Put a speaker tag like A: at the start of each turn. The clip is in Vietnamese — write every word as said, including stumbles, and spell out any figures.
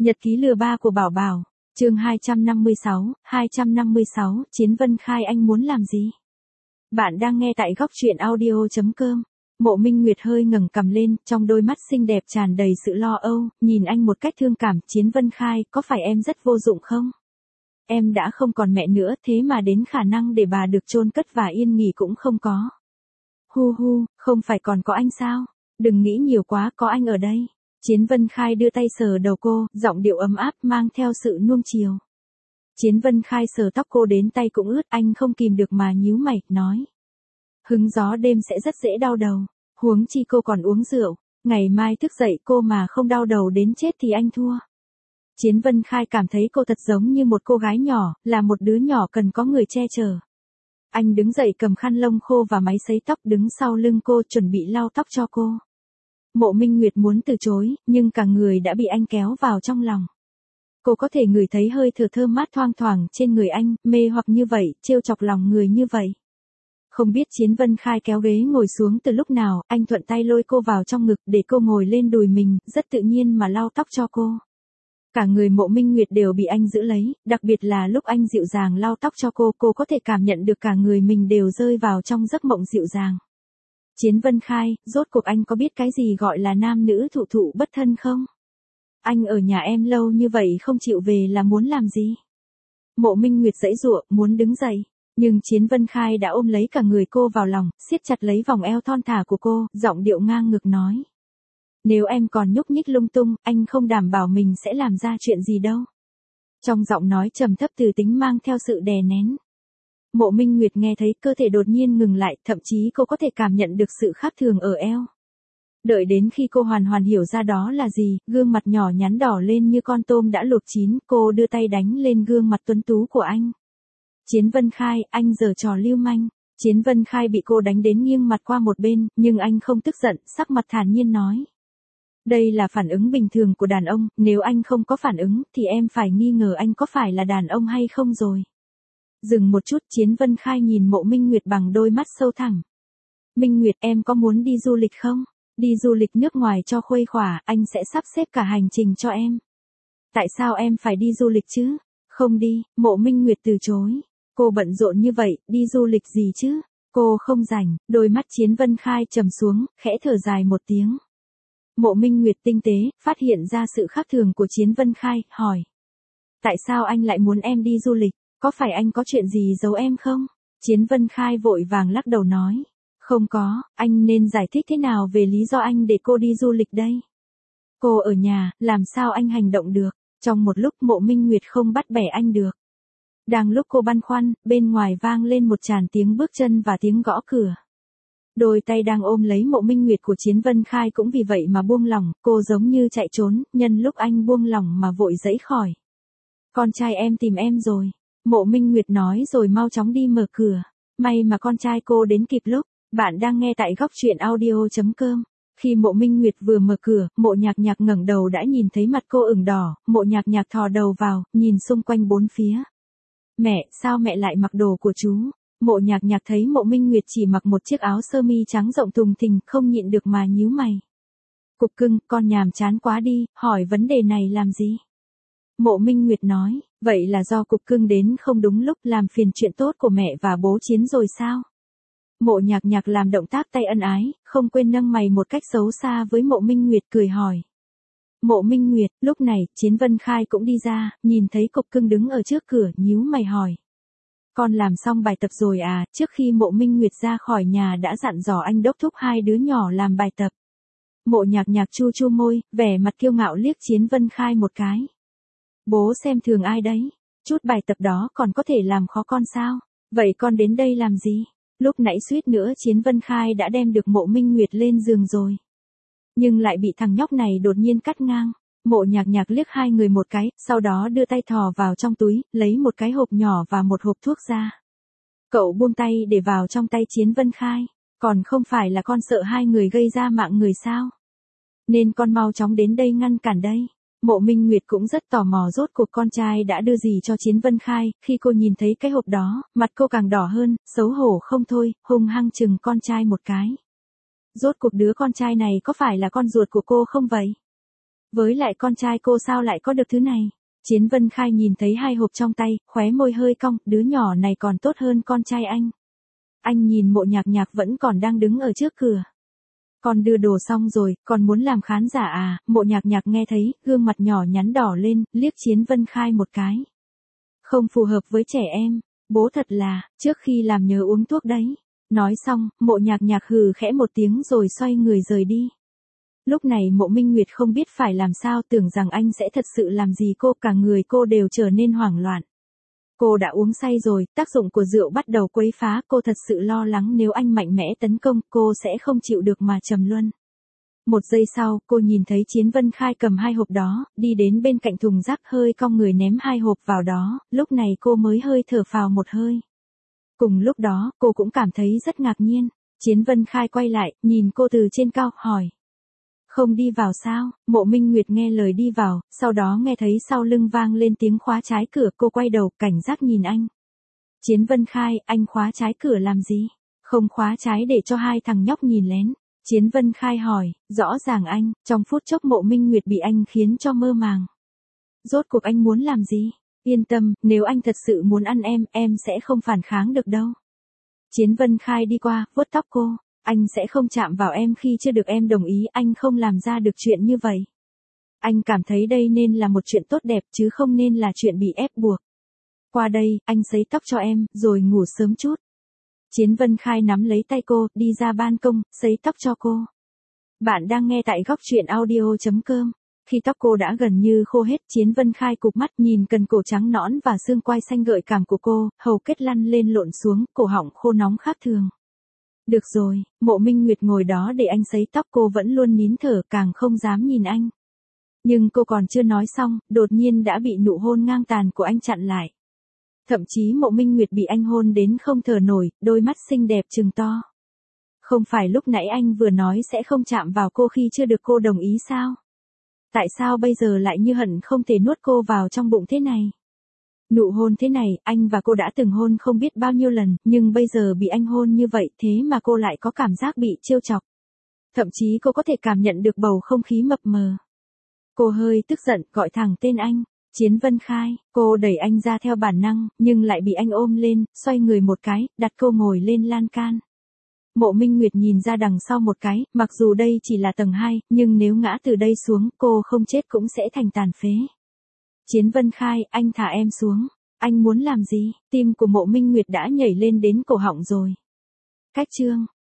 A: Nhật ký lừa ba của Bảo Bảo, chương hai trăm năm mươi sáu, hai trăm năm mươi sáu, Chiến Vân Khai anh muốn làm gì? Bạn đang nghe tại góc truyện audio chấm com. Mộ Minh Nguyệt hơi ngẩng cằm lên, trong đôi mắt xinh đẹp tràn đầy sự lo âu, nhìn anh một cách thương cảm. Chiến Vân Khai, có phải em rất vô dụng không? Em đã không còn mẹ nữa, thế mà đến khả năng để bà được chôn cất và yên nghỉ cũng không có. Hu hu, không phải còn có anh sao? Đừng nghĩ nhiều quá, có anh ở đây. Chiến Vân Khai đưa tay sờ đầu cô, giọng điệu ấm áp mang theo sự nuông chiều. Chiến Vân Khai sờ tóc cô đến tay cũng ướt, anh không kìm được mà nhíu mày, nói. Hứng gió đêm sẽ rất dễ đau đầu, huống chi cô còn uống rượu, ngày mai thức dậy cô mà không đau đầu đến chết thì anh thua. Chiến Vân Khai cảm thấy cô thật giống như một cô gái nhỏ, là một đứa nhỏ cần có người che chở. Anh đứng dậy cầm khăn lông khô và máy sấy tóc đứng sau lưng cô chuẩn bị lau tóc cho cô. Mộ Minh Nguyệt muốn từ chối, nhưng cả người đã bị anh kéo vào trong lòng. Cô có thể ngửi thấy hơi thở thơm mát thoang thoảng trên người anh, mê hoặc như vậy, trêu chọc lòng người như vậy. Không biết Chiến Vân Khai kéo ghế ngồi xuống từ lúc nào, anh thuận tay lôi cô vào trong ngực để cô ngồi lên đùi mình, rất tự nhiên mà lau tóc cho cô. Cả người Mộ Minh Nguyệt đều bị anh giữ lấy, đặc biệt là lúc anh dịu dàng lau tóc cho cô, cô có thể cảm nhận được cả người mình đều rơi vào trong giấc mộng dịu dàng. Chiến Vân Khai, rốt cuộc anh có biết cái gì gọi là nam nữ thụ thụ bất thân không? Anh ở nhà em lâu như vậy không chịu về là muốn làm gì? Mộ Minh Nguyệt giãy giụa, muốn đứng dậy, nhưng Chiến Vân Khai đã ôm lấy cả người cô vào lòng, siết chặt lấy vòng eo thon thả của cô, giọng điệu ngang ngược nói. Nếu em còn nhúc nhích lung tung, anh không đảm bảo mình sẽ làm ra chuyện gì đâu. Trong giọng nói trầm thấp từ tính mang theo sự đè nén. Mộ Minh Nguyệt nghe thấy cơ thể đột nhiên ngừng lại, thậm chí cô có thể cảm nhận được sự khác thường ở eo. Đợi đến khi cô hoàn hoàn hiểu ra đó là gì, gương mặt nhỏ nhắn đỏ lên như con tôm đã luộc chín, cô đưa tay đánh lên gương mặt tuấn tú của anh. Chiến Vân Khai, anh giở trò lưu manh. Chiến Vân Khai bị cô đánh đến nghiêng mặt qua một bên, nhưng anh không tức giận, sắc mặt thản nhiên nói. Đây là phản ứng bình thường của đàn ông, nếu anh không có phản ứng, thì em phải nghi ngờ anh có phải là đàn ông hay không rồi. Dừng một chút, Chiến Vân Khai nhìn Mộ Minh Nguyệt bằng đôi mắt sâu thẳm. Minh Nguyệt, em có muốn đi du lịch không? Đi du lịch nước ngoài cho khuây khỏa, anh sẽ sắp xếp cả hành trình cho em. Tại sao em phải đi du lịch chứ? Không đi, Mộ Minh Nguyệt từ chối. Cô bận rộn như vậy, đi du lịch gì chứ? Cô không rảnh, đôi mắt Chiến Vân Khai trầm xuống, khẽ thở dài một tiếng. Mộ Minh Nguyệt tinh tế, phát hiện ra sự khác thường của Chiến Vân Khai, hỏi. Tại sao anh lại muốn em đi du lịch? Có phải anh có chuyện gì giấu em không? Chiến Vân Khai vội vàng lắc đầu nói. Không có, anh nên giải thích thế nào về lý do anh để cô đi du lịch đây? Cô ở nhà, làm sao anh hành động được? Trong một lúc Mộ Minh Nguyệt không bắt bẻ anh được. Đang lúc cô băn khoăn, bên ngoài vang lên một tràng tiếng bước chân và tiếng gõ cửa. Đôi tay đang ôm lấy Mộ Minh Nguyệt của Chiến Vân Khai cũng vì vậy mà buông lỏng, cô giống như chạy trốn, nhân lúc anh buông lỏng mà vội giãy khỏi. Con trai em tìm em rồi. Mộ Minh Nguyệt nói rồi mau chóng đi mở cửa. May mà con trai cô đến kịp lúc. Bạn đang nghe tại góc truyện audio chấm com. Khi Mộ Minh Nguyệt vừa mở cửa, Mộ Nhạc Nhạc ngẩng đầu đã nhìn thấy mặt cô ửng đỏ, Mộ Nhạc Nhạc thò đầu vào, nhìn xung quanh bốn phía. Mẹ, sao mẹ lại mặc đồ của chú? Mộ Nhạc Nhạc thấy Mộ Minh Nguyệt chỉ mặc một chiếc áo sơ mi trắng rộng thùng thình, không nhịn được mà nhíu mày. Cục cưng, con nhàm chán quá đi, hỏi vấn đề này làm gì? Mộ Minh Nguyệt nói, vậy là do Cục cưng đến không đúng lúc làm phiền chuyện tốt của mẹ và bố Chiến rồi sao? Mộ Nhạc Nhạc làm động tác tay ân ái, không quên nâng mày một cách xấu xa với Mộ Minh Nguyệt cười hỏi. Mộ Minh Nguyệt, lúc này, Chiến Vân Khai cũng đi ra, nhìn thấy Cục cưng đứng ở trước cửa, nhíu mày hỏi. Con làm xong bài tập rồi à? Trước khi Mộ Minh Nguyệt ra khỏi nhà đã dặn dò anh đốc thúc hai đứa nhỏ làm bài tập. Mộ Nhạc Nhạc chu chu môi, vẻ mặt kiêu ngạo liếc Chiến Vân Khai một cái. Bố xem thường ai đấy? Chút bài tập đó còn có thể làm khó con sao? Vậy con đến đây làm gì? Lúc nãy suýt nữa Chiến Vân Khai đã đem được Mộ Minh Nguyệt lên giường rồi. Nhưng lại bị thằng nhóc này đột nhiên cắt ngang. Mộ Nhạc Nhạc liếc hai người một cái, sau đó đưa tay thò vào trong túi, lấy một cái hộp nhỏ và một hộp thuốc ra. Cậu buông tay để vào trong tay Chiến Vân Khai. Còn không phải là con sợ hai người gây ra mạng người sao? Nên con mau chóng đến đây ngăn cản đây. Mộ Minh Nguyệt cũng rất tò mò rốt cuộc con trai đã đưa gì cho Chiến Vân Khai, khi cô nhìn thấy cái hộp đó, mặt cô càng đỏ hơn, xấu hổ không thôi, hung hăng chừng con trai một cái. Rốt cuộc đứa con trai này có phải là con ruột của cô không vậy? Với lại con trai cô sao lại có được thứ này? Chiến Vân Khai nhìn thấy hai hộp trong tay, khóe môi hơi cong, đứa nhỏ này còn tốt hơn con trai anh. Anh nhìn Mộ Nhạc Nhạc vẫn còn đang đứng ở trước cửa. Con đưa đồ xong rồi, còn muốn làm khán giả à? Mộ Nhạc Nhạc nghe thấy, gương mặt nhỏ nhắn đỏ lên, liếc Chiến Vân Khai một cái. Không phù hợp với trẻ em, bố thật là, trước khi làm nhớ uống thuốc đấy. Nói xong, Mộ Nhạc Nhạc hừ khẽ một tiếng rồi xoay người rời đi. Lúc này Mộ Minh Nguyệt không biết phải làm sao, tưởng rằng anh sẽ thật sự làm gì cô, cả người cô đều trở nên hoảng loạn. Cô đã uống say rồi, tác dụng của rượu bắt đầu quấy phá, cô thật sự lo lắng nếu anh mạnh mẽ tấn công, cô sẽ không chịu được mà trầm luân. Một giây sau, cô nhìn thấy Chiến Vân Khai cầm hai hộp đó, đi đến bên cạnh thùng rác hơi cong người ném hai hộp vào đó, lúc này cô mới hơi thở phào một hơi. Cùng lúc đó, cô cũng cảm thấy rất ngạc nhiên. Chiến Vân Khai quay lại, nhìn cô từ trên cao, hỏi. Không đi vào sao? Mộ Minh Nguyệt nghe lời đi vào, sau đó nghe thấy sau lưng vang lên tiếng khóa trái cửa, cô quay đầu, cảnh giác nhìn anh. Chiến Vân Khai, anh khóa trái cửa làm gì? Không khóa trái để cho hai thằng nhóc nhìn lén. Chiến Vân Khai hỏi, rõ ràng anh, trong phút chốc Mộ Minh Nguyệt bị anh khiến cho mơ màng. Rốt cuộc anh muốn làm gì? Yên tâm, nếu anh thật sự muốn ăn em, em sẽ không phản kháng được đâu. Chiến Vân Khai đi qua, vuốt tóc cô. Anh sẽ không chạm vào em khi chưa được em đồng ý, anh không làm ra được chuyện như vậy. Anh cảm thấy đây nên là một chuyện tốt đẹp chứ không nên là chuyện bị ép buộc. Qua đây, anh sấy tóc cho em, rồi ngủ sớm chút. Chiến Vân Khai nắm lấy tay cô, đi ra ban công, sấy tóc cho cô. Bạn đang nghe tại góc truyện audio chấm com. Khi tóc cô đã gần như khô hết, Chiến Vân Khai cụp mắt nhìn cần cổ trắng nõn và xương quai xanh gợi cảm của cô, hầu kết lăn lên lộn xuống, cổ họng khô nóng khác thường. Được rồi, Mộ Minh Nguyệt ngồi đó để anh sấy tóc, cô vẫn luôn nín thở, càng không dám nhìn anh. Nhưng cô còn chưa nói xong, đột nhiên đã bị nụ hôn ngang tàn của anh chặn lại. Thậm chí Mộ Minh Nguyệt bị anh hôn đến không thở nổi, đôi mắt xinh đẹp trừng to. Không phải lúc nãy anh vừa nói sẽ không chạm vào cô khi chưa được cô đồng ý sao? Tại sao bây giờ lại như hận không thể nuốt cô vào trong bụng thế này? Nụ hôn thế này, anh và cô đã từng hôn không biết bao nhiêu lần, nhưng bây giờ bị anh hôn như vậy, thế mà cô lại có cảm giác bị trêu chọc. Thậm chí cô có thể cảm nhận được bầu không khí mập mờ. Cô hơi tức giận, gọi thẳng tên anh. Chiến Vân Khai, cô đẩy anh ra theo bản năng, nhưng lại bị anh ôm lên, xoay người một cái, đặt cô ngồi lên lan can. Mộ Minh Nguyệt nhìn ra đằng sau một cái, mặc dù đây chỉ là tầng hai, nhưng nếu ngã từ đây xuống, cô không chết cũng sẽ thành tàn phế. Chiến Vân Khai, anh thả em xuống. Anh muốn làm gì? Tim của Mộ Minh Nguyệt đã nhảy lên đến cổ họng rồi. Cách chương